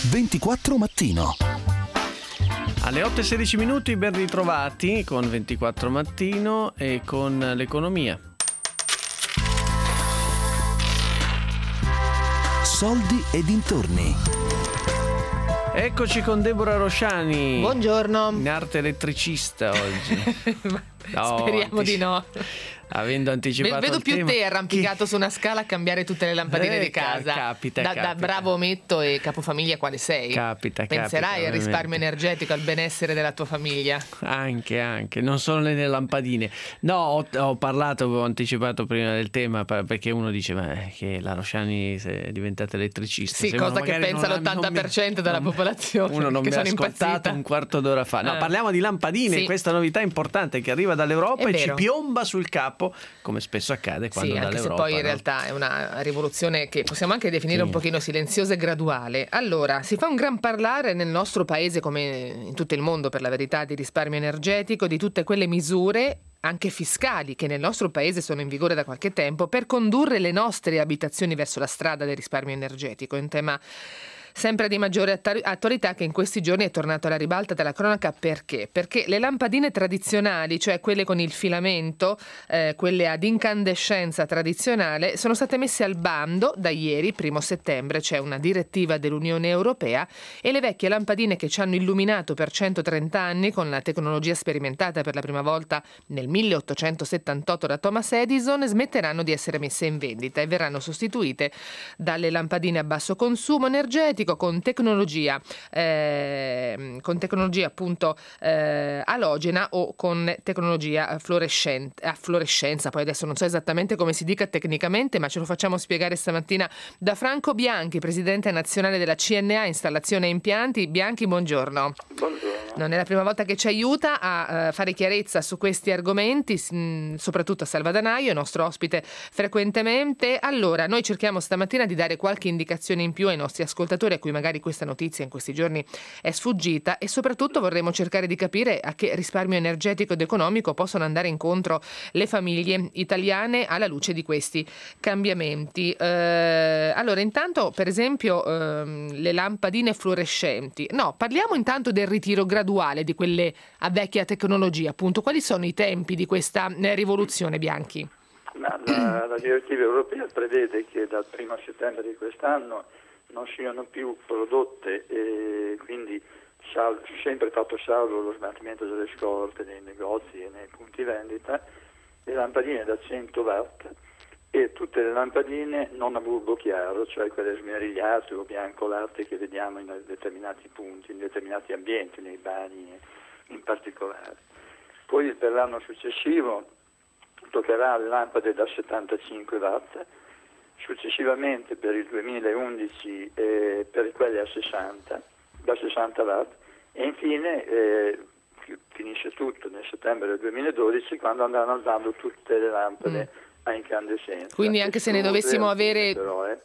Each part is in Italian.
24 Mattino. Alle 8:16 minuti, ben ritrovati con 24 Mattino e con l'economia. Soldi e dintorni. Eccoci con Deborah Rosciani. Buongiorno. In arte elettricista oggi. No, speriamo di no. Avendo anticipato Vedo il più tema, te arrampicato su una scala a cambiare tutte le lampadine di casa. Capita. Da bravo ometto e capofamiglia quale sei. Penserai al risparmio energetico, al benessere della tua famiglia. Anche, non solo nelle lampadine. No, ho parlato, avevo anticipato prima del tema, perché uno dice che la Rosciani è diventata elettricista. Sì, cosa che pensa l'80% della popolazione. Uno non che mi ha sono ascoltato impazzita. un quarto d'ora fa. No, parliamo di lampadine, sì. Questa novità importante che arriva dall'Europa È e ci vero. piomba sul capo, come spesso accade quando anche dall'Europa. Se poi in realtà è una rivoluzione che possiamo anche definire un pochino silenziosa e graduale. Allora, si fa un gran parlare nel nostro paese, come in tutto il mondo per la verità, di risparmio energetico, di tutte quelle misure anche fiscali che nel nostro paese sono in vigore da qualche tempo per condurre le nostre abitazioni verso la strada del risparmio energetico. È un tema sempre di maggiore attualità che in questi giorni è tornato alla ribalta della cronaca. Perché? Perché le lampadine tradizionali, cioè quelle con il filamento, quelle ad incandescenza tradizionale, sono state messe al bando da ieri, 1° settembre. C'è una direttiva dell'Unione Europea e le vecchie lampadine che ci hanno illuminato per 130 anni con la tecnologia sperimentata per la prima volta nel 1878 da Thomas Edison smetteranno di essere messe in vendita e verranno sostituite dalle lampadine a basso consumo energetico con tecnologia appunto alogena o con tecnologia a fluorescenza. Poi adesso non so esattamente come si dica tecnicamente, ma ce lo facciamo spiegare stamattina da Franco Bianchi, presidente nazionale della CNA Installazione e Impianti. Bianchi, buongiorno. Buongiorno. Non è la prima volta che ci aiuta a fare chiarezza su questi argomenti, soprattutto a Salvadanaio, nostro ospite frequentemente. Allora, noi cerchiamo stamattina di dare qualche indicazione in più ai nostri ascoltatori a cui magari questa notizia in questi giorni è sfuggita, e soprattutto vorremmo cercare di capire a che risparmio energetico ed economico possono andare incontro le famiglie italiane alla luce di questi cambiamenti. Allora, intanto, per esempio, le lampadine fluorescenti. No, parliamo intanto del ritiro graduale di quelle a vecchia tecnologia, appunto. Quali sono i tempi di questa rivoluzione, Bianchi? La direttiva europea prevede che dal 1° settembre di quest'anno non siano più prodotte, e quindi sempre fatto salvo lo smaltimento delle scorte nei negozi e nei punti vendita, le lampadine da 100 watt e tutte le lampadine non a bulbo chiaro, cioè quelle smerigliate o bianco latte che vediamo in determinati punti, in determinati ambienti, nei bagni in particolare. Poi per l'anno successivo toccherà le lampade da 75 watt, successivamente per il 2011 per quelle da 60 watt, e infine finisce tutto nel settembre del 2012, quando andranno al bando tutte le lampade a incandescenza. Quindi anche se ne dovessimo avere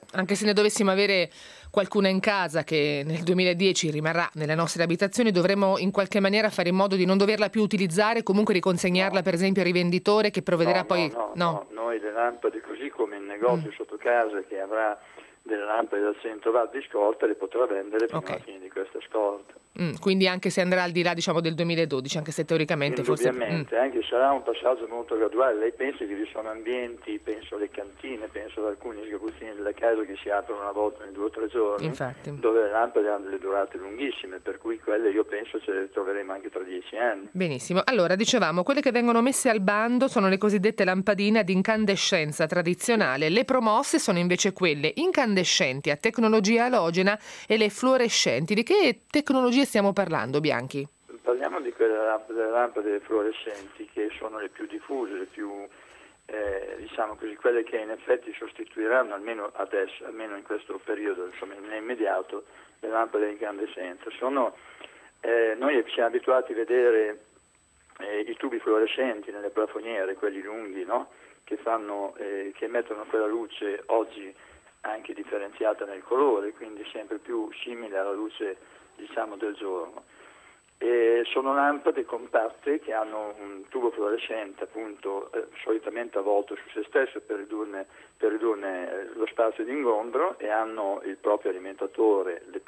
qualcuna in casa che nel 2010 rimarrà nelle nostre abitazioni, dovremo in qualche maniera fare in modo di non doverla più utilizzare, comunque riconsegnarla per esempio al rivenditore che provvederà poi... No, noi le lampade, così come il negozio sotto casa che avrà delle lampade da 100 watt di scorta, le potrà vendere fino alla fine di questa scorta. Quindi anche se andrà al di là, diciamo, del 2012, anche se teoricamente indubbiamente, anche sarà un passaggio molto graduale. Lei pensa che vi sono ambienti, penso alle cantine, penso ad alcuni sgabuzzini della casa che si aprono una volta ogni 2 o 3 giorni, infatti, dove le lampade hanno delle durate lunghissime, per cui quelle io penso ce le troveremo anche tra 10 anni. Benissimo, allora dicevamo, quelle che vengono messe al bando sono le cosiddette lampadine ad incandescenza tradizionale, le promosse sono invece quelle incandescenti a tecnologia alogena e le fluorescenti. Di che tecnologie stiamo parlando, Bianchi? Parliamo di quelle lampade fluorescenti che sono le più diffuse, le più diciamo così, quelle che in effetti sostituiranno almeno adesso, almeno in questo periodo, insomma nell'immediato, le lampade incandescenza. Noi siamo abituati a vedere i tubi fluorescenti nelle plafoniere, quelli lunghi, no? che emettono quella luce oggi anche differenziata nel colore, quindi sempre più simile alla luce, diciamo, del giorno. E sono lampade compatte che hanno un tubo fluorescente, appunto, solitamente avvolto su se stesso per ridurne lo spazio di ingombro, e hanno il proprio alimentatore, le più moderne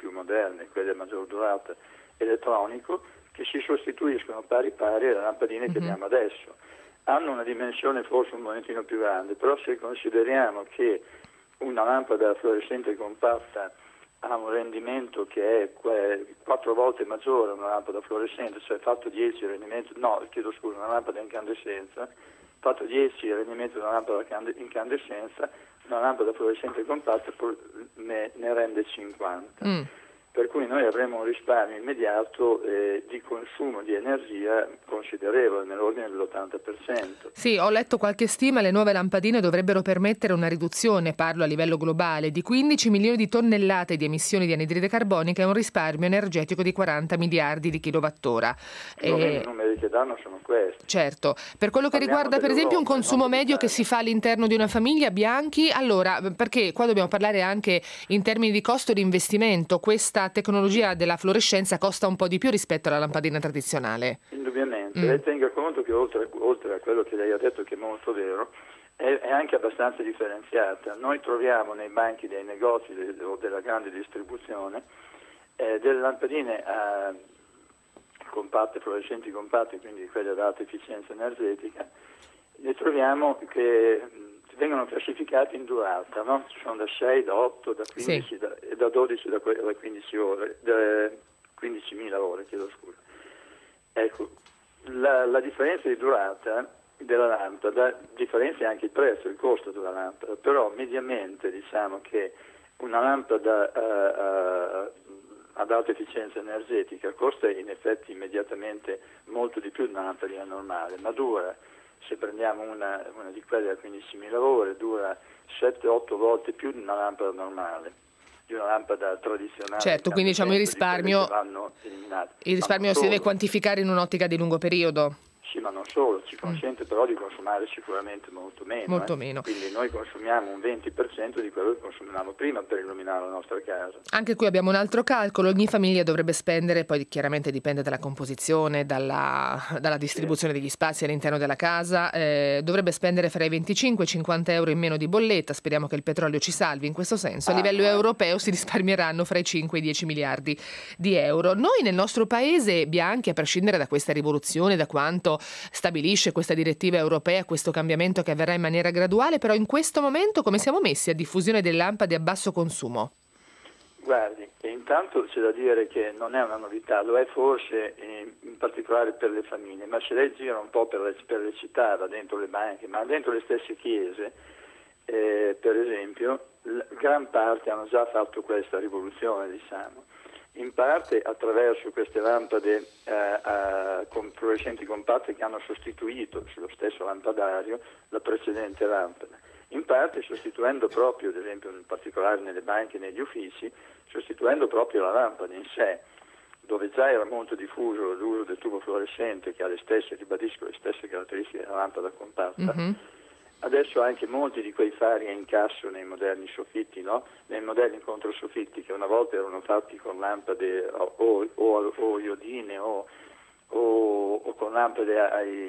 moderne, quelle a maggior durata, elettronico, che si sostituiscono pari pari alle lampadine che abbiamo adesso. Hanno una dimensione forse un momentino più grande, però se consideriamo che una lampada fluorescente compatta ha un rendimento che è 4 volte maggiore a una lampada fluorescente, cioè fatto 10 il rendimento, una lampada a incandescenza, fatto 10 il rendimento di una lampada incandescenza, una lampada fluorescente compatta ne rende 50. Per cui noi avremo un risparmio immediato di consumo di energia considerevole, nell'ordine dell'80%. Sì, ho letto qualche stima, le nuove lampadine dovrebbero permettere una riduzione, parlo a livello globale, di 15 milioni di tonnellate di emissioni di anidride carbonica e un risparmio energetico di 40 miliardi di kilowattora. I numeri che danno sono questi. Certo, per quello che riguarda per esempio un consumo medio che si fa all'interno di una famiglia, Bianchi, allora, perché qua dobbiamo parlare anche in termini di costo di investimento, questa tecnologia della fluorescenza costa un po' di più rispetto alla lampadina tradizionale. Indubbiamente, lei tenga conto che oltre a quello che lei ha detto, che è molto vero, è anche abbastanza differenziata. Noi troviamo nei banchi dei negozi o della grande distribuzione delle lampadine compatte, fluorescenti compatte, quindi quelle ad alta efficienza energetica, le troviamo che vengono classificati in durata, no? Ci sono da 6, da 8, da 15, sì, da 12, da 15 ore, da 15.000 ore, chiedo scusa. Ecco, la differenza di durata della lampada differenzia anche il prezzo, il costo della lampada, però mediamente diciamo che una lampada ad alta efficienza energetica costa in effetti immediatamente molto di più di una lampadina normale, ma dura, se prendiamo una di quelle da 15.000 ore, dura 7-8 volte più di una lampada normale, di una lampada tradizionale. Certo, quindi diciamo il risparmio si deve quantificare in un'ottica di lungo periodo. Sì, ma non solo, ci consente però di consumare sicuramente molto meno. Molto meno. Quindi noi consumiamo un 20% di quello che consumavamo prima per illuminare la nostra casa. Anche qui abbiamo un altro calcolo, ogni famiglia dovrebbe spendere, poi chiaramente dipende dalla composizione, dalla distribuzione degli spazi all'interno della casa, dovrebbe spendere fra i 25 e i 50 euro in meno di bolletta, speriamo che il petrolio ci salvi in questo senso. A livello europeo si risparmieranno fra i 5 e i 10 miliardi di euro. Noi nel nostro paese, Bianchi, a prescindere da questa rivoluzione, da quanto stabilisce questa direttiva europea, questo cambiamento che avverrà in maniera graduale, però in questo momento come siamo messi a diffusione delle lampade a basso consumo? Guardi, intanto c'è da dire che non è una novità, lo è forse in particolare per le famiglie, ma se lei gira un po' per le città, va dentro le banche, ma dentro le stesse chiese, per esempio, gran parte hanno già fatto questa rivoluzione, diciamo. In parte attraverso queste lampade fluorescenti compatte che hanno sostituito sullo stesso lampadario la precedente lampada, in parte sostituendo proprio, ad esempio in particolare nelle banche e negli uffici, sostituendo proprio la lampada in sé, dove già era molto diffuso l'uso del tubo fluorescente che ha le stesse caratteristiche della lampada compatta. Adesso anche molti di quei fari a incasso nei moderni soffitti, no? Nei modelli controsoffitti che una volta erano fatti con lampade o iodine o con lampade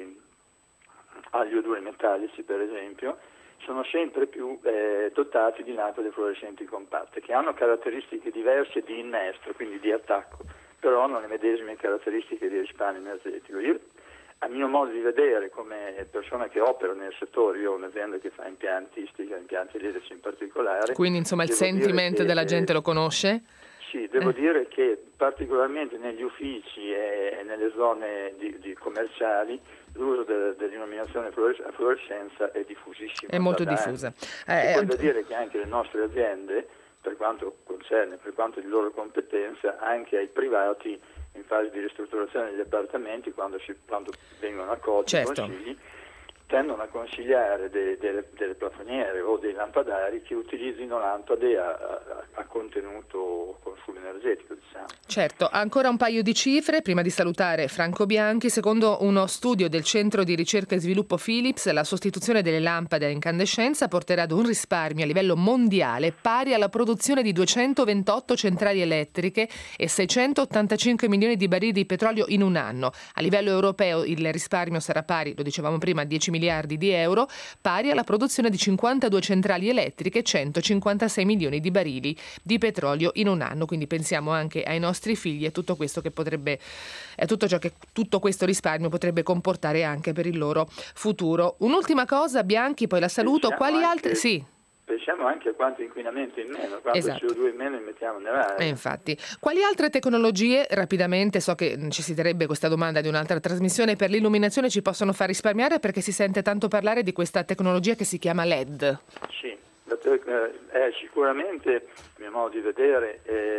agli odori metallici, per esempio, sono sempre più dotati di lampade fluorescenti compatte che hanno caratteristiche diverse di innestro, quindi di attacco, però hanno le medesime caratteristiche di risparmio energetico. Io, a mio modo di vedere, come persona che opera nel settore, io ho un'azienda che fa impiantistica, impianti elettrici in particolare. Quindi insomma il sentiment della gente lo conosce? Sì, devo dire che particolarmente negli uffici e nelle zone commerciali l'uso dell'illuminazione a fluorescenza è diffusissimo. È molto diffusa. E poi da dire che anche le nostre aziende, per quanto di loro competenza, anche ai privati in fase di ristrutturazione degli appartamenti, quando vengono accolti i consigli, tendono a consigliare delle plafoniere o dei lampadari che utilizzino lampade a contenuto consumo energetico, diciamo. Certo, ancora un paio di cifre prima di salutare Franco Bianchi. Secondo uno studio del Centro di Ricerca e Sviluppo Philips, la sostituzione delle lampade a incandescenza porterà ad un risparmio a livello mondiale pari alla produzione di 228 centrali elettriche e 685 milioni di barili di petrolio in un anno. A livello europeo il risparmio sarà pari, lo dicevamo prima, a 10 milioni miliardi di euro, pari alla produzione di 52 centrali elettriche e 156 milioni di barili di petrolio in un anno. Quindi pensiamo anche ai nostri figli e tutto questo che potrebbe, tutto ciò che tutto questo risparmio potrebbe comportare anche per il loro futuro. Un'ultima cosa, Bianchi, poi la saluto. Quali altre? Sì. Pensiamo anche a quanto inquinamento in meno, quanto CO2 in meno emettiamo nell'aria. Infatti. Quali altre tecnologie, rapidamente, so che necessiterebbe questa domanda di un'altra trasmissione, per l'illuminazione ci possono far risparmiare, perché si sente tanto parlare di questa tecnologia che si chiama LED? Sì, è sicuramente, a mio modo di vedere,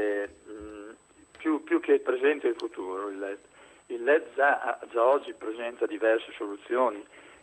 più che il presente e il futuro il LED. Il LED già oggi presenta diverse soluzioni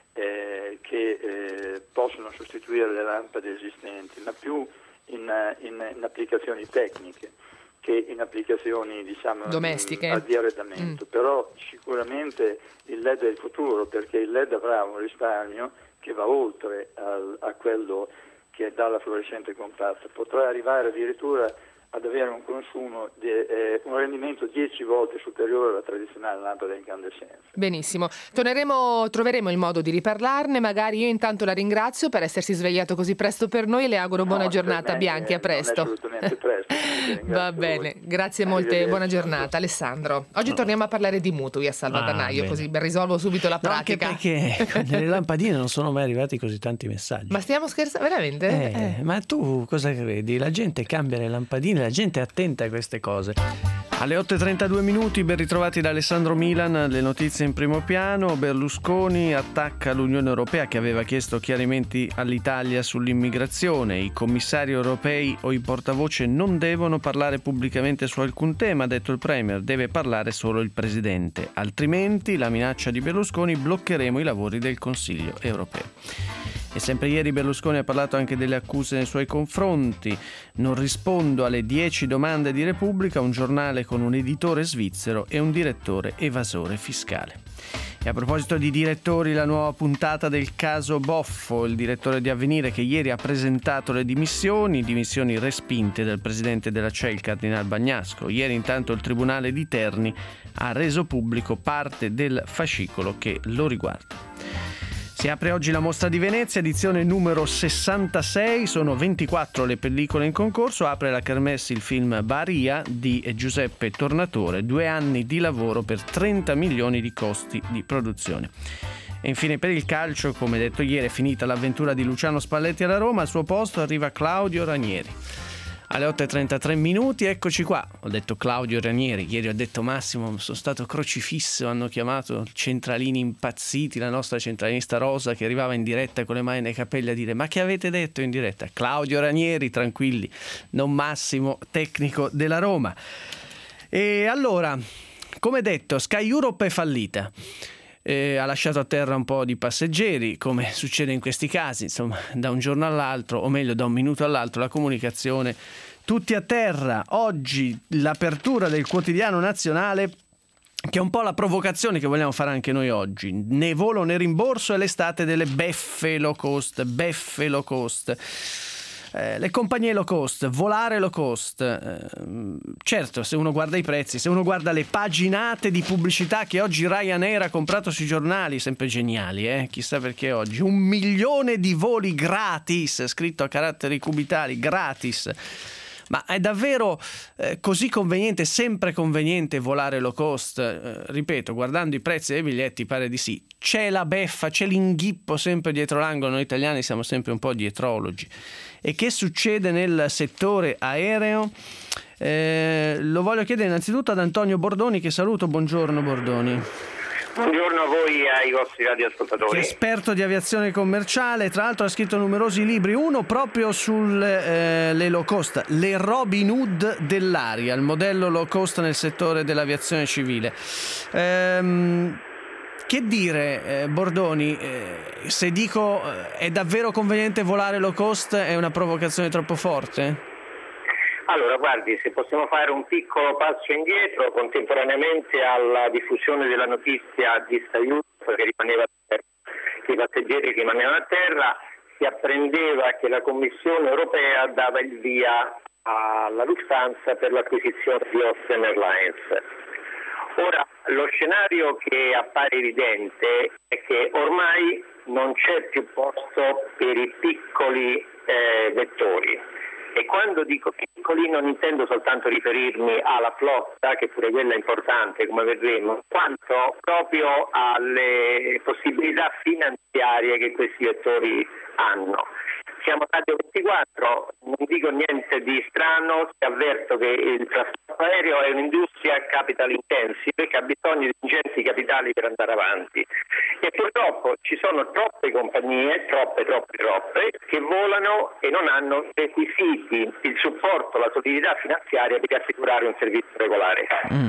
che possono sostituire le lampade esistenti, ma più in applicazioni tecniche che in applicazioni, diciamo, domestiche, di arredamento. Però sicuramente il LED è il futuro, perché il LED avrà un risparmio che va oltre a quello che dà la fluorescente compatta, potrà arrivare addirittura ad avere un consumo un rendimento 10 volte superiore alla tradizionale lampada incandescenza. Benissimo, troveremo il modo di riparlarne, magari. Io intanto la ringrazio per essersi svegliato così presto per noi e le auguro buona giornata, Bianchi, a presto. Assolutamente presto. Va bene, grazie molte, buona giornata. Alessandro, oggi torniamo a parlare di mutui a salvadanaio, così risolvo subito la pratica. Anche perché nelle lampadine non sono mai arrivati così tanti messaggi. Ma stiamo scherzando, veramente? Ma tu cosa credi? La gente cambia le lampadine, la gente è attenta a queste cose. Alle 8:32 ben ritrovati da Alessandro Milan, le notizie in primo piano. Berlusconi attacca l'Unione Europea che aveva chiesto chiarimenti all'Italia sull'immigrazione. I commissari europei o i portavoce non devono parlare pubblicamente su alcun tema, ha detto il Premier, deve parlare solo il Presidente, altrimenti la minaccia di Berlusconi: bloccheremo i lavori del Consiglio europeo. E sempre ieri Berlusconi ha parlato anche delle accuse nei suoi confronti. Non rispondo alle 10 domande di Repubblica, un giornale con un editore svizzero e un direttore evasore fiscale. E a proposito di direttori, la nuova puntata del caso Boffo, il direttore di Avvenire che ieri ha presentato le dimissioni respinte dal presidente della CEI, il Cardinal Bagnasco. Ieri intanto il Tribunale di Terni ha reso pubblico parte del fascicolo che lo riguarda. Si apre oggi la Mostra di Venezia, edizione numero 66, sono 24 le pellicole in concorso, apre la Kermesse il film Baria di Giuseppe Tornatore, 2 anni di lavoro per 30 milioni di costi di produzione. E infine per il calcio, come detto ieri, è finita l'avventura di Luciano Spalletti alla Roma, al suo posto arriva Claudio Ranieri. Alle 8:33, eccoci qua. Ho detto Claudio Ranieri, ieri ho detto Massimo, sono stato crocifisso, hanno chiamato centralini impazziti, la nostra centralinista Rosa che arrivava in diretta con le mani nei capelli a dire: ma che avete detto in diretta? Claudio Ranieri, tranquilli, non Massimo, tecnico della Roma. E allora, come detto, Sky Europe è fallita. Ha lasciato a terra un po' di passeggeri, come succede in questi casi, insomma, da un giorno all'altro, o meglio da un minuto all'altro, la comunicazione, tutti a terra. Oggi l'apertura del quotidiano nazionale, che è un po' la provocazione che vogliamo fare anche noi oggi. Né volo né rimborso, è l'estate delle beffe low cost. Le compagnie low cost, volare low cost, certo, se uno guarda i prezzi, se uno guarda le paginate di pubblicità che oggi Ryanair ha comprato sui giornali, sempre geniali, chissà perché oggi 1 milione di voli gratis, scritto a caratteri cubitali, gratis. Ma è davvero così conveniente, sempre conveniente volare low cost? Ripeto, guardando i prezzi dei biglietti pare di sì. C'è la beffa, c'è l'inghippo sempre dietro l'angolo, noi italiani siamo sempre un po' dietrologi. E che succede nel settore aereo? Lo voglio chiedere innanzitutto ad Antonio Bordoni, che saluto. Buongiorno Bordoni. Buongiorno a voi e ai vostri radioascoltatori. Che è esperto di aviazione commerciale, tra l'altro ha scritto numerosi libri, uno proprio sulle low cost, le Robin Hood dell'aria, il modello low cost nel settore dell'aviazione civile. Che dire, Bordoni, se dico è davvero conveniente volare low cost è una provocazione troppo forte? Allora, guardi, se possiamo fare un piccolo passo indietro, contemporaneamente alla diffusione della notizia di Sky Europe che rimaneva a terra, che i passeggeri rimanevano a terra, si apprendeva che la Commissione europea dava il via alla Lufthansa per l'acquisizione di Austrian Airlines. Ora, lo scenario che appare evidente è che ormai non c'è più posto per i piccoli vettori. E quando dico piccoli non intendo soltanto riferirmi alla flotta, che pure quella è importante, come vedremo, quanto proprio alle possibilità finanziarie che questi vettori hanno. Siamo Radio 24, non dico niente di strano se avverto che il trasporto aereo è un'industria capital intensive che ha bisogno di ingenti capitali per andare avanti e purtroppo ci sono troppe compagnie, troppe, che volano e non hanno requisiti, il supporto, la solidità finanziaria per assicurare un servizio regolare.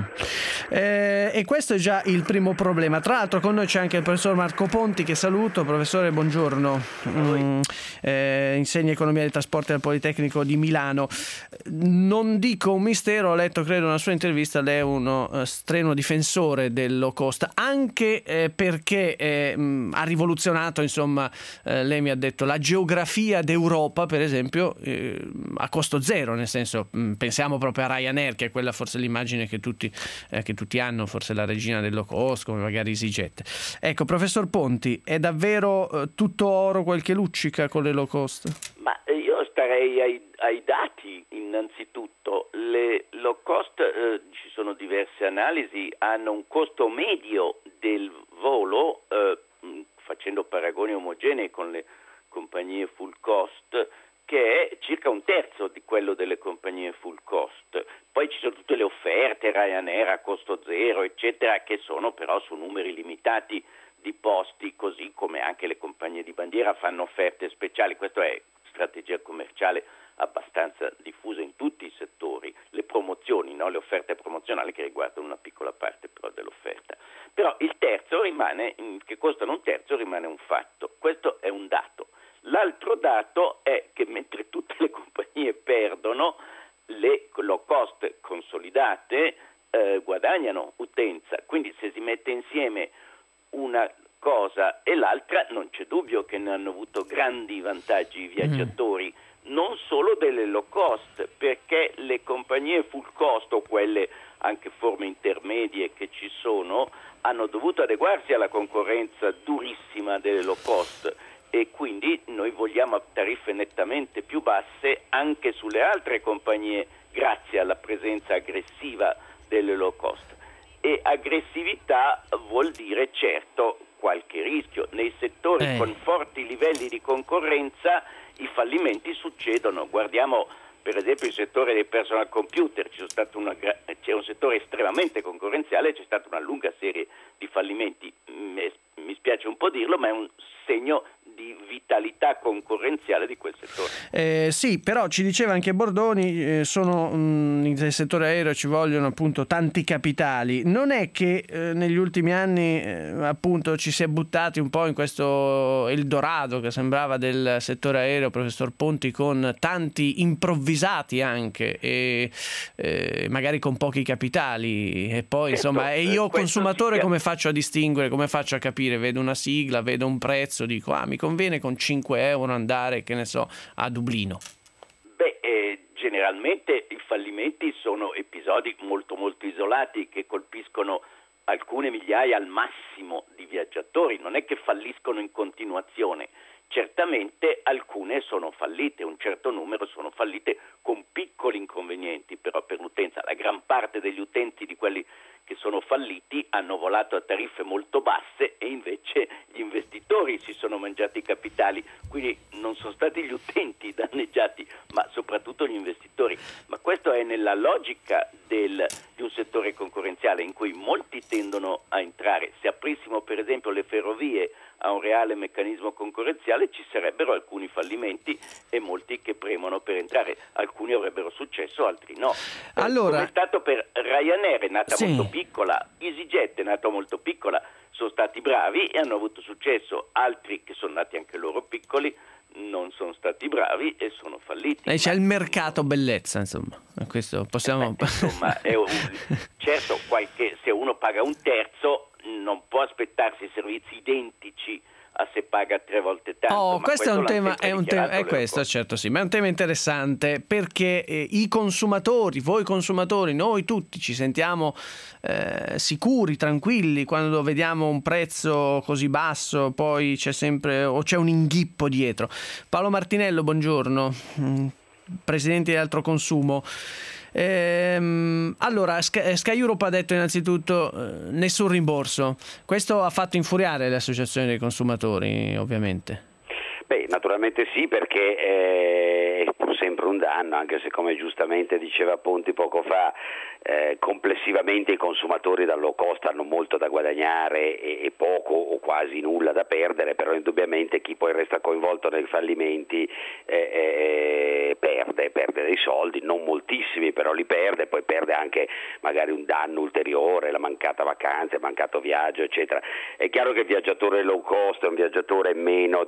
E questo è già il primo problema. Tra l'altro con noi c'è anche il professor Marco Ponti, che saluto. Professore, buongiorno. Insegna economia dei trasporti al Politecnico di Milano. Non dico un mistero, ho letto credo una sua intervista, lei è uno strenuo difensore del low cost, anche perché ha rivoluzionato, insomma, lei mi ha detto, la geografia d'Europa, per esempio, a costo zero, nel senso, pensiamo proprio a Ryanair, che è quella forse l'immagine che tutti hanno, forse la regina del low cost, come magari EasyJet. Ecco, professor Ponti, è davvero tutto oro quel che luccica con le low cost? Ma io starei ai dati innanzitutto. Le low cost, ci sono diverse analisi, hanno un costo medio del volo, facendo paragoni omogenei con le compagnie full cost, che è circa un terzo di quello delle compagnie full cost. Poi ci sono tutte le offerte, Ryanair a costo zero, eccetera, che sono però su numeri limitati di posti, così come anche le compagnie di bandiera fanno offerte speciali. Questa è strategia commerciale abbastanza diffusa in tutti i settori, le promozioni, no? Le offerte promozionali che riguardano una piccola parte però dell'offerta. Però il terzo rimane, che costano un terzo, rimane un fatto. Questo è un dato. L'altro dato è che mentre tutte le compagnie perdono, le low cost consolidate guadagnano utenza. Quindi se si mette insieme una cosa e l'altra, non c'è dubbio che ne hanno avuto grandi vantaggi i viaggiatori, non solo delle low cost, perché le compagnie full cost o quelle anche forme intermedie che ci sono hanno dovuto adeguarsi alla concorrenza durissima delle low cost e quindi noi vogliamo tariffe nettamente più basse anche sulle altre compagnie grazie alla presenza aggressiva delle low cost. E aggressività vuol dire certo qualche rischio. Nei settori con forti livelli di concorrenza i fallimenti succedono. Guardiamo per esempio il settore dei personal computer, c'è un settore estremamente concorrenziale, c'è stata una lunga serie di fallimenti. Mi spiace un po' dirlo, ma è un segno di vitalità concorrenziale di quel settore. Sì, però ci diceva anche Bordoni, nel settore aereo ci vogliono appunto tanti capitali. Non è che negli ultimi anni appunto ci si è buttati un po' in questo Eldorado che sembrava del settore aereo, professor Ponti, con tanti improvvisati anche e magari con pochi capitali e poi insomma e io consumatore come faccio a distinguere, come faccio a capire? Vedo una sigla, vedo un prezzo, dico mi conviene con 5 euro andare, che ne so, a Dublino. Generalmente i fallimenti sono episodi molto molto isolati che colpiscono alcune migliaia al massimo di viaggiatori, non è che falliscono in continuazione. Certamente alcune sono fallite, un certo numero sono fallite con piccoli inconvenienti però per l'utenza. La gran parte degli utenti di quelli che sono falliti hanno volato a tariffe molto basse e invece gli investitori si sono mangiati i capitali, quindi non sono stati gli utenti danneggiati ma soprattutto gli investitori. Ma questo è nella logica di un settore concorrenziale in cui molti tendono a entrare. Se aprissimo per esempio le ferrovie a un reale meccanismo concorrenziale ci sarebbero alcuni fallimenti e molti che premono per entrare, alcuni avrebbero successo, altri no. Allora, come è stato per Ryanair, è nata molto piccola, EasyJet è nata molto piccola, sono stati bravi e hanno avuto successo, altri che sono nati anche loro piccoli non sono stati bravi e sono falliti. C'è il mercato bellezza, insomma, questo possiamo... insomma, certo, se uno paga un terzo non può aspettarsi servizi identici se paga 3 volte tanto. Questo è un tema, certo sì, ma è un tema interessante, perché i consumatori, voi consumatori, noi tutti ci sentiamo sicuri, tranquilli quando vediamo un prezzo così basso, poi c'è sempre c'è un inghippo dietro. Paolo Martinello, buongiorno, presidente di Altro Consumo. Allora, Sky Europe ha detto innanzitutto nessun rimborso. Questo ha fatto infuriare le associazioni dei consumatori, ovviamente. Beh, naturalmente sì, perché è pur sempre un danno, anche se, come giustamente diceva Ponti poco fa, complessivamente i consumatori dal low cost hanno molto da guadagnare e poco o quasi nulla da perdere, però indubbiamente chi poi resta coinvolto nei fallimenti perde dei soldi, non moltissimi, però li perde, poi perde anche magari un danno ulteriore, la mancata vacanza, il mancato viaggio, eccetera. È chiaro che il viaggiatore low cost è un viaggiatore meno,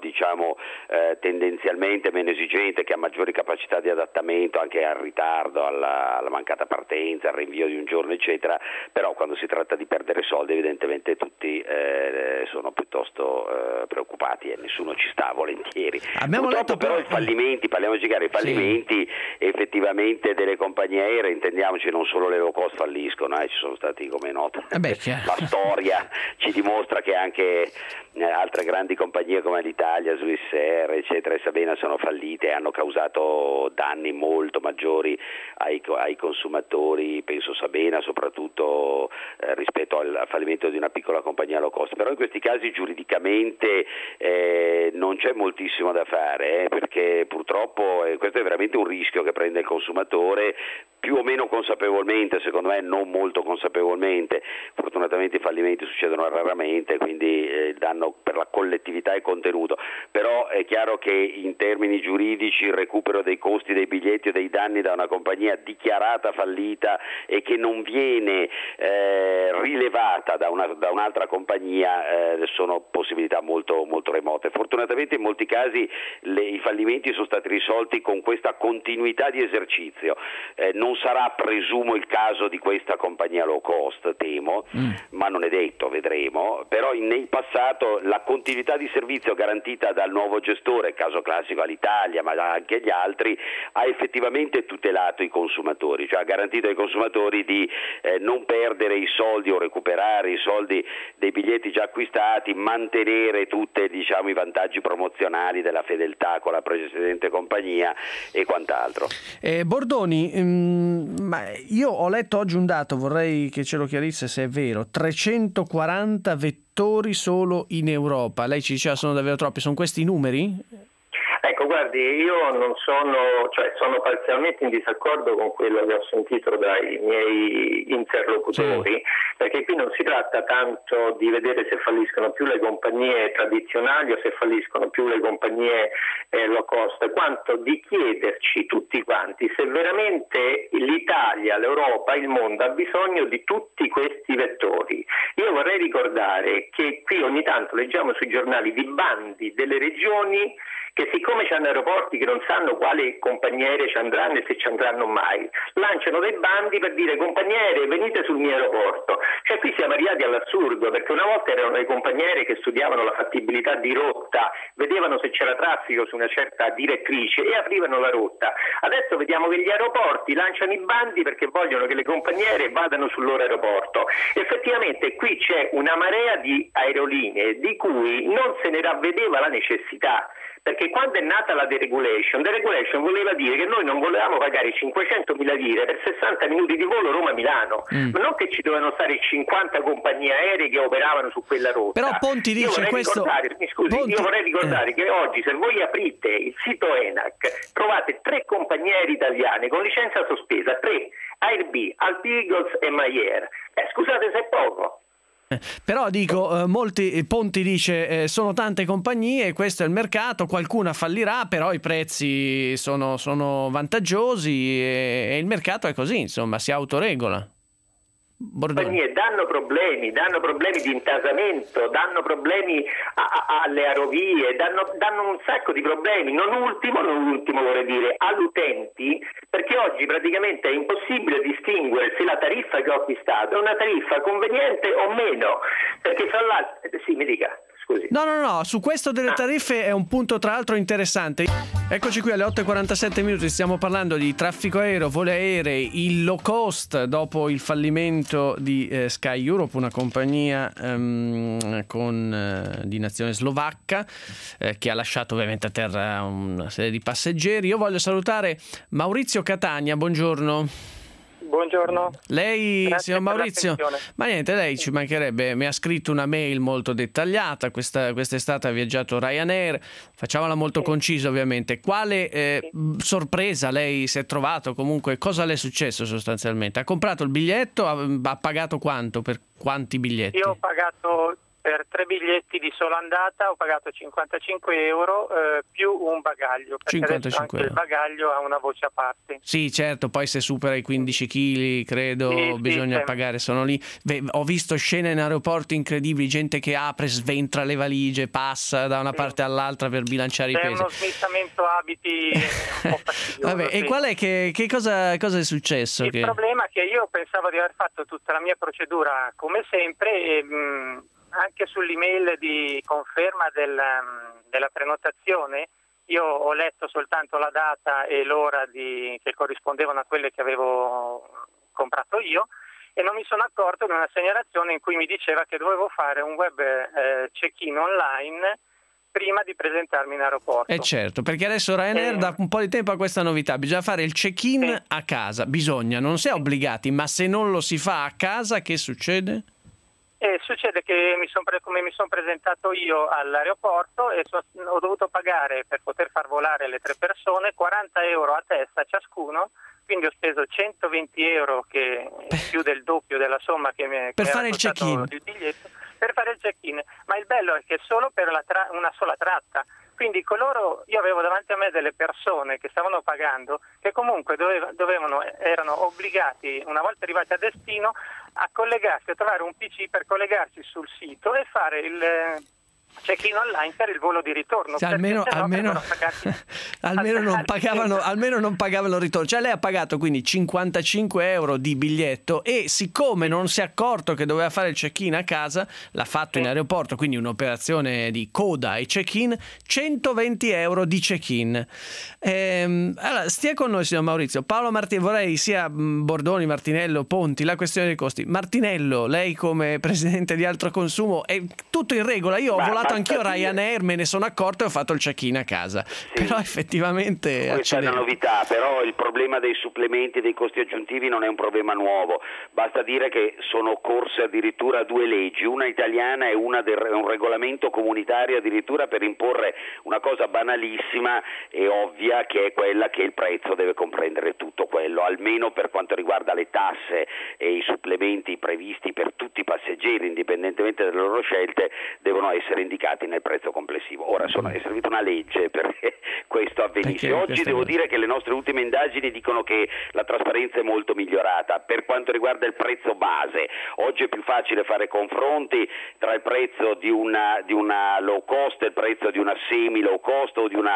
tendenzialmente meno esigente, che ha maggiori capacità di adattamento anche al ritardo, alla mancata partenza, al rinvio di un giorno, eccetera, però quando si tratta di perdere soldi evidentemente tutti sono piuttosto preoccupati e nessuno ci sta volentieri. Purtroppo però i fallimenti, parliamoci chiaro, i fallimenti effettivamente delle compagnie aeree, intendiamoci, non solo le low cost falliscono, ci sono stati, come noto, la storia ci dimostra che anche altre grandi compagnie come l'Italia, Swissair, eccetera, e Sabena sono fallite e hanno causato danni molto maggiori ai consumatori, penso Sabena soprattutto rispetto al fallimento di una piccola compagnia low cost. Però in questi casi giuridicamente non c'è moltissimo da fare, perché purtroppo questo è veramente un rischio che prende il consumatore, più o meno consapevolmente, secondo me non molto consapevolmente. Fortunatamente i fallimenti succedono raramente, quindi il danno per la collettività è contenuto, però è chiaro che in termini giuridici il recupero dei costi dei biglietti o dei danni da una compagnia dichiarata fallita e che non viene rilevata da un'altra compagnia sono possibilità molto, molto remote. Fortunatamente in molti casi i fallimenti sono stati risolti con questa continuità di esercizio. Non sarà, presumo, il caso di questa compagnia low cost, temo, ma non è detto, vedremo. Però nel passato la continuità di servizio garantita dal nuovo gestore, caso classico all'Italia, ma anche agli altri, ha effettivamente tutelato i consumatori, cioè ha garantito ai consumatori di non perdere i soldi o recuperare i soldi dei biglietti già acquistati, mantenere tutti i vantaggi promozionali della fedeltà con la precedente compagnia e quant'altro. Bordoni, ma io ho letto oggi un dato, vorrei che ce lo chiarisse se è vero: 340 vettori solo in Europa. Lei ci diceva sono davvero troppi, sono questi i numeri? Ecco, guardi, io non sono parzialmente in disaccordo con quello che ho sentito dai miei interlocutori, perché qui non si tratta tanto di vedere se falliscono più le compagnie tradizionali o se falliscono più le compagnie low cost, quanto di chiederci tutti quanti se veramente l'Italia, l'Europa, il mondo ha bisogno di tutti questi vettori. Io vorrei ricordare che qui ogni tanto leggiamo sui giornali di bandi delle regioni che, siccome c'hanno aeroporti che non sanno quali compagnie aeree ci andranno e se ci andranno mai, lanciano dei bandi per dire: compagnie aeree, venite sul mio aeroporto. Cioè qui siamo arrivati all'assurdo, perché una volta erano le compagnie aeree che studiavano la fattibilità di rotta, vedevano se c'era traffico su una certa direttrice e aprivano la rotta. Adesso vediamo che gli aeroporti lanciano i bandi perché vogliono che le compagnie aeree vadano sul loro aeroporto. Effettivamente qui c'è una marea di aerolinee di cui non se ne ravvedeva la necessità. Perché quando è nata la deregulation voleva dire che noi non volevamo pagare 500.000 lire per 60 minuti di volo Roma-Milano, ma non che ci dovevano stare 50 compagnie aeree che operavano su quella rotta. Però Ponti dice questo... Io vorrei ricordare che oggi, se voi aprite il sito ENAC, trovate 3 compagnie aeree italiane con licenza sospesa, 3, AirB, Alpi Eagles e MyAir. Scusate se è poco. Però dico, Ponti dice sono tante compagnie, questo è il mercato, qualcuna fallirà, però i prezzi sono vantaggiosi e il mercato è così, insomma, si autoregola. Compagnie danno problemi di intasamento, danno problemi alle aerovie, danno un sacco di problemi, non ultimo vorrei dire, agli utenti, perché oggi praticamente è impossibile distinguere se la tariffa che ho acquistato è una tariffa conveniente o meno, perché fra l'altro, sì, mi dica. Scusi. No, su questo delle tariffe è un punto tra l'altro interessante. Eccoci qui alle 8:47, stiamo parlando di traffico aereo, voli aerei, il low cost dopo il fallimento di Sky Europe, una compagnia di nazione slovacca che ha lasciato ovviamente a terra una serie di passeggeri. Io voglio salutare Maurizio Catania, buongiorno. Buongiorno. Lei, Grazie signor Maurizio, ma niente, lei ci mancherebbe, mi ha scritto una mail molto dettagliata, quest'estate ha viaggiato Ryanair, facciamola molto concisa ovviamente. Quale sorpresa lei si è trovato, comunque cosa le è successo sostanzialmente? Ha comprato il biglietto, ha pagato quanto, per quanti biglietti? Io ho pagato per 3 biglietti di sola andata, ho pagato 55 euro più un bagaglio, perché 55 anche euro. il bagaglio ha una voce a parte. Sì, certo, poi se supera i 15 kg, credo, bisogna pagare, sono lì. Ho visto scene in aeroporti incredibili, gente che apre, sventra le valigie, passa da una parte all'altra per bilanciare i C'è pesi. uno smistamento abiti un po' fastidioso. Vabbè, e qual è che cosa è successo? Il problema è che io pensavo di aver fatto tutta la mia procedura come sempre e anche sull'email di conferma della prenotazione io ho letto soltanto la data e l'ora che corrispondevano a quelle che avevo comprato io e non mi sono accorto di una segnalazione in cui mi diceva che dovevo fare un web check-in online prima di presentarmi in aeroporto. Certo, perché adesso Ryanair da un po' di tempo ha questa novità, bisogna fare il check-in a casa, non si è obbligati, ma se non lo si fa a casa che succede? Succede che come mi sono presentato io all'aeroporto e ho dovuto pagare per poter far volare le 3 persone 40 euro a testa ciascuno, quindi ho speso 120 euro che è più del doppio della somma che mi per era fare il costato check-in. il biglietto per fare il check-in, ma il bello è che solo per una sola tratta. Quindi io avevo davanti a me delle persone che stavano pagando che comunque erano obbligati, una volta arrivati a destino, a collegarsi, a trovare un PC per collegarsi sul sito e fare il check-in online per il volo di ritorno. Cioè, almeno non pagavano il ritorno. Cioè lei ha pagato quindi 55 euro di biglietto e siccome non si è accorto che doveva fare il check-in a casa, l'ha fatto in aeroporto, quindi un'operazione di coda e check-in, 120 euro di check-in. Allora, stia con noi signor Maurizio. Paolo Martinello, vorrei sia Bordoni, Martinello, Ponti, la questione dei costi. Martinello, lei come presidente di Altro Consumo, è tutto in regola? Io ho volato anch'io Ryanair, me ne sono accorto e ho fatto il check-in a casa. Però effettivamente questa è una novità, però il problema dei supplementi e dei costi aggiuntivi non è un problema nuovo, basta dire che sono occorse addirittura 2 leggi, una italiana e un regolamento comunitario addirittura per imporre una cosa banalissima e ovvia, che è quella che il prezzo deve comprendere tutto quello, almeno per quanto riguarda le tasse e i supplementi previsti per tutti i passeggeri, indipendentemente dalle loro scelte, devono essere indicati nel prezzo complessivo. Ora è servita una legge perché questo avvenisse. Oggi devo dire che le nostre ultime indagini dicono che la trasparenza è molto migliorata. Per quanto riguarda il prezzo base, oggi è più facile fare confronti tra il prezzo di una low cost e il prezzo di una semi low cost o di una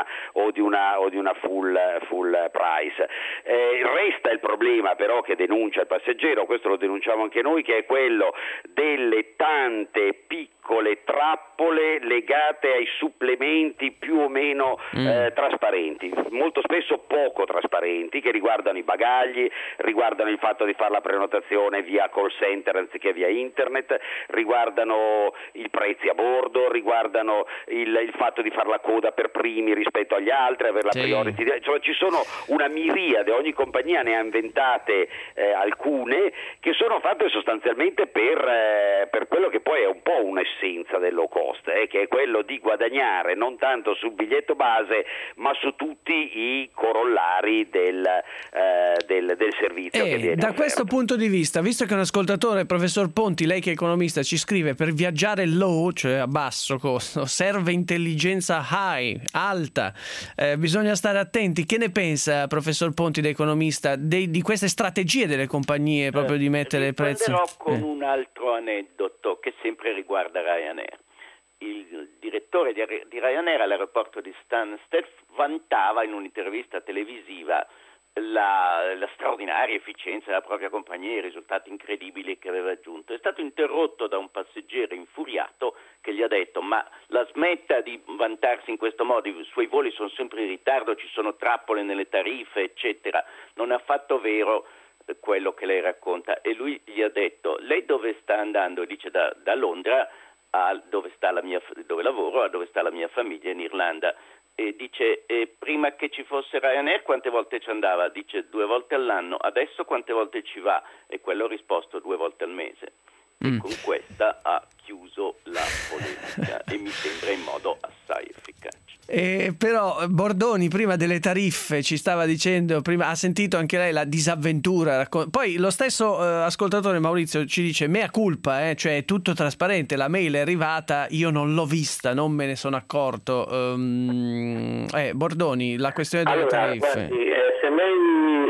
full price. Resta il problema però che denuncia il passeggero, questo lo denunciamo anche noi, che è quello delle tante piccole trappole legate ai supplementi più o meno trasparenti, molto spesso poco trasparenti, che riguardano i bagagli, riguardano il fatto di fare la prenotazione via call center anziché via internet, riguardano i prezzi a bordo, riguardano il fatto di fare la coda per primi rispetto agli altri, avere la priority, cioè ci sono una miriade, ogni compagnia ne ha inventate alcune che sono fatte sostanzialmente per quello che poi è un po' un'essenza del low cost, che è quello di guadagnare non tanto sul biglietto base ma su tutti i corollari del servizio che viene da offerto. questo punto di vista, visto che un ascoltatore, il professor Ponti, lei che è economista, ci scrive: per viaggiare low, cioè a basso costo, serve intelligenza high, alta, bisogna stare attenti. Che ne pensa professor Ponti da economista di queste strategie delle compagnie proprio di mettere il prezzo? Con un altro aneddoto che sempre riguarda Ryanair. Il direttore di Ryanair all'aeroporto di Stansted vantava in un'intervista televisiva la straordinaria efficienza della propria compagnia e i risultati incredibili che aveva raggiunto. È stato interrotto da un passeggero infuriato che gli ha detto: ma la smetta di vantarsi in questo modo, i suoi voli sono sempre in ritardo, ci sono trappole nelle tariffe, eccetera. Non è affatto vero quello che lei racconta. E lui gli ha detto: lei dove sta andando? E dice: da Londra a dove lavoro, a dove sta la mia famiglia in Irlanda. E dice: prima che ci fosse Ryanair quante volte ci andava? Dice: 2 volte all'anno. Adesso quante volte ci va? E quello ha risposto: 2 volte al mese. E con questa ha chiuso la polemica e mi sembra in modo assai efficace. Però Bordoni prima delle tariffe ci stava dicendo, prima ha sentito anche lei la disavventura, poi lo stesso ascoltatore Maurizio ci dice mea culpa, cioè è tutto trasparente, la mail è arrivata, io non l'ho vista, non me ne sono accorto. Bordoni, la questione delle tariffe. Guardi, se lei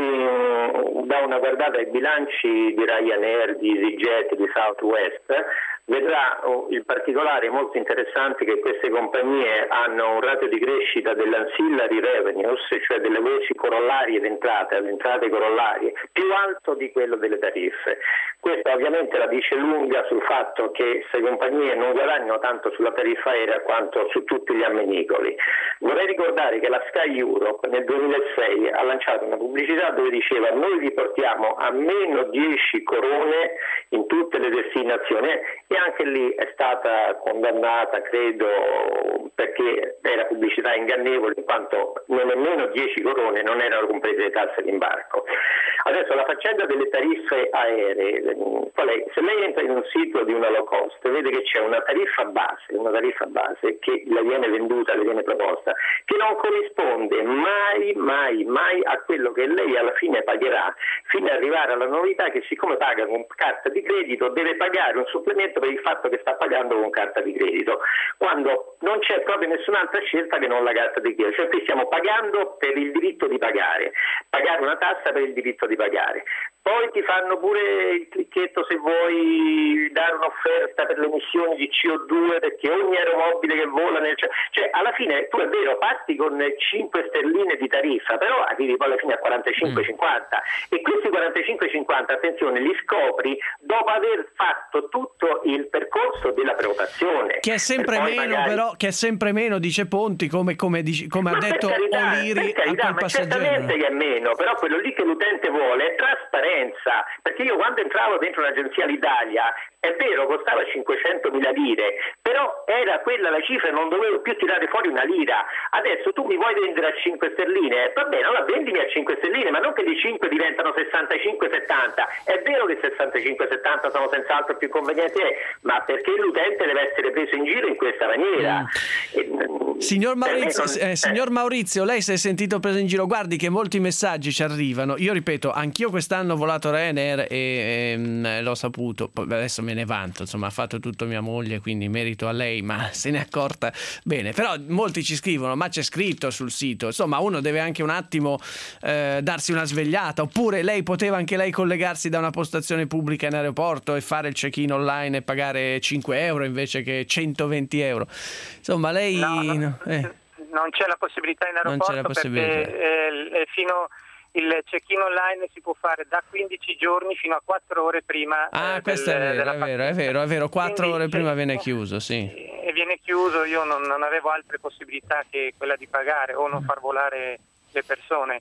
dà una guardata ai bilanci di Ryanair, di EasyJet, di Southwest, vedrà il particolare molto interessante che queste compagnie hanno un ratio di crescita dell'ancillary revenues, cioè delle voci corollarie d'entrate, alle entrate corollarie, più alto di quello delle tariffe. Questo ovviamente la dice lunga sul fatto che queste compagnie non guadagnano tanto sulla tariffa aerea quanto su tutti gli ammenicoli. Vorrei ricordare che la Sky Europe nel 2006 ha lanciato una pubblicità dove diceva: noi vi portiamo a meno 10 corone in tutte le destinazioni, e anche lì è stata condannata, credo, perché era pubblicità ingannevole, in quanto nemmeno 10 corone non erano comprese le tasse d'imbarco. Adesso la faccenda delle tariffe aeree, se lei entra in un sito di una low cost vede che c'è una tariffa base che le viene venduta, le viene proposta, che non corrisponde mai a quello che lei alla fine pagherà, fino ad arrivare alla novità che siccome paga con carta di credito deve pagare un supplemento per il fatto che sta pagando con carta di credito, quando non c'è proprio nessun'altra scelta che non la carta di credito. Cioè qui stiamo pagando per il diritto di pagare una tassa per il diritto di pagare. Poi ti fanno pure il clicchetto se vuoi dare un'offerta per le emissioni di CO2, perché ogni aeromobile che vola cioè alla fine tu è vero parti con 5 sterline di tariffa, però arrivi poi alla fine a 45-50 e questi 45-50, attenzione, li scopri dopo aver fatto tutto il percorso della prenotazione, che è sempre meno magari... però che è sempre meno, dice Ponti, come ha detto O'Leary a quel passeggero. Certamente che è meno, però quello lì che l'utente vuole è trasparenza, perché io quando entravo dentro un'agenzia Alitalia è vero costava 500.000 lire, però era quella la cifra, non dovevo più tirare fuori una lira. Adesso tu mi vuoi vendere a 5 sterline, va bene, allora vendimi a 5 sterline, ma non che le 5 diventano 65-70. È vero che 65-70 sono senz'altro più convenienti, ma perché l'utente deve essere preso in giro in questa maniera? Signor Maurizio, lei si è sentito preso in giro? Guardi che molti messaggi ci arrivano. Io ripeto, anch'io quest'anno ho volato Ryanair e l'ho saputo. Poi adesso me ne vanto, insomma, ha fatto tutto mia moglie, quindi merito a lei, ma se ne è accorta bene. Però molti ci scrivono: ma c'è scritto sul sito. Insomma, uno deve anche un attimo darsi una svegliata. Oppure lei poteva anche lei collegarsi da una postazione pubblica in aeroporto e fare il check-in online e pagare 5 euro invece che 120 euro. Insomma, lei non c'è la possibilità in aeroporto perché il check-in online si può fare da 15 giorni fino a 4 ore prima. Questo è vero, 4 ore prima viene chiuso, sì. E viene chiuso, io non avevo altre possibilità che quella di pagare o non far volare le persone.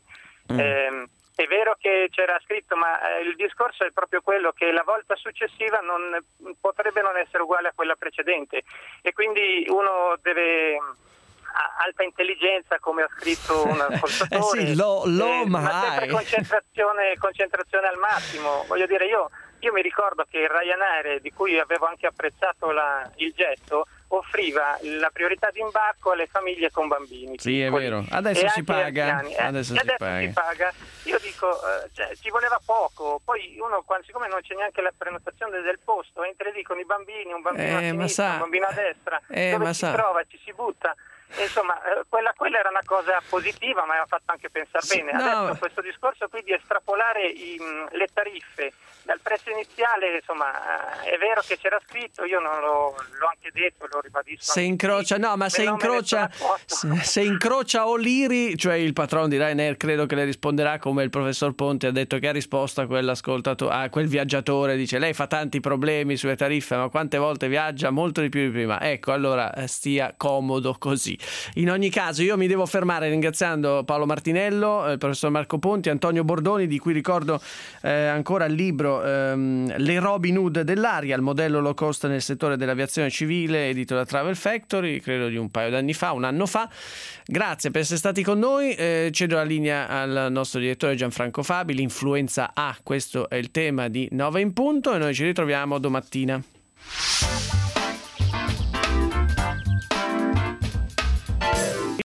È vero che c'era scritto, ma il discorso è proprio quello che la volta successiva non potrebbe non essere uguale a quella precedente, e quindi uno deve... alta intelligenza, come ha scritto un ascoltatore, ma sempre concentrazione al massimo. Voglio dire, io mi ricordo che il Ryanair, di cui avevo anche apprezzato il gesto, offriva la priorità di imbarco alle famiglie con bambini. Sì, è vero. Adesso si paga. Adesso si paga. Io dico, ci voleva poco. Poi uno, siccome non c'è neanche la prenotazione del posto, entra lì con i bambini, un bambino a sinistra, un bambino a destra, dove si trova, ci si butta. insomma, quella era una cosa positiva, ma mi ha fatto anche pensare bene. Adesso questo discorso qui di estrapolare le tariffe dal prezzo iniziale, insomma, è vero che c'era scritto, io non l'ho anche detto, lo ribadisco. Se incrocia O'Leary, cioè il patrono di Ryanair, credo che le risponderà come il professor Ponti ha detto che ha risposto a a quel viaggiatore, dice lei fa tanti problemi sulle tariffe, ma quante volte viaggia? Molto di più di prima. Ecco, allora stia comodo così. In ogni caso io mi devo fermare ringraziando Paolo Martinello, il professor Marco Ponti, Antonio Bordoni, di cui ricordo ancora il libro Le Robin Hood dell'aria, il modello low cost nel settore dell'aviazione civile, edito da Travel Factory, credo di un anno fa. Grazie per essere stati con noi. Cedo la linea al nostro direttore Gianfranco Fabi. L'influenza A, questo è il tema di 9 in punto, e noi ci ritroviamo domattina.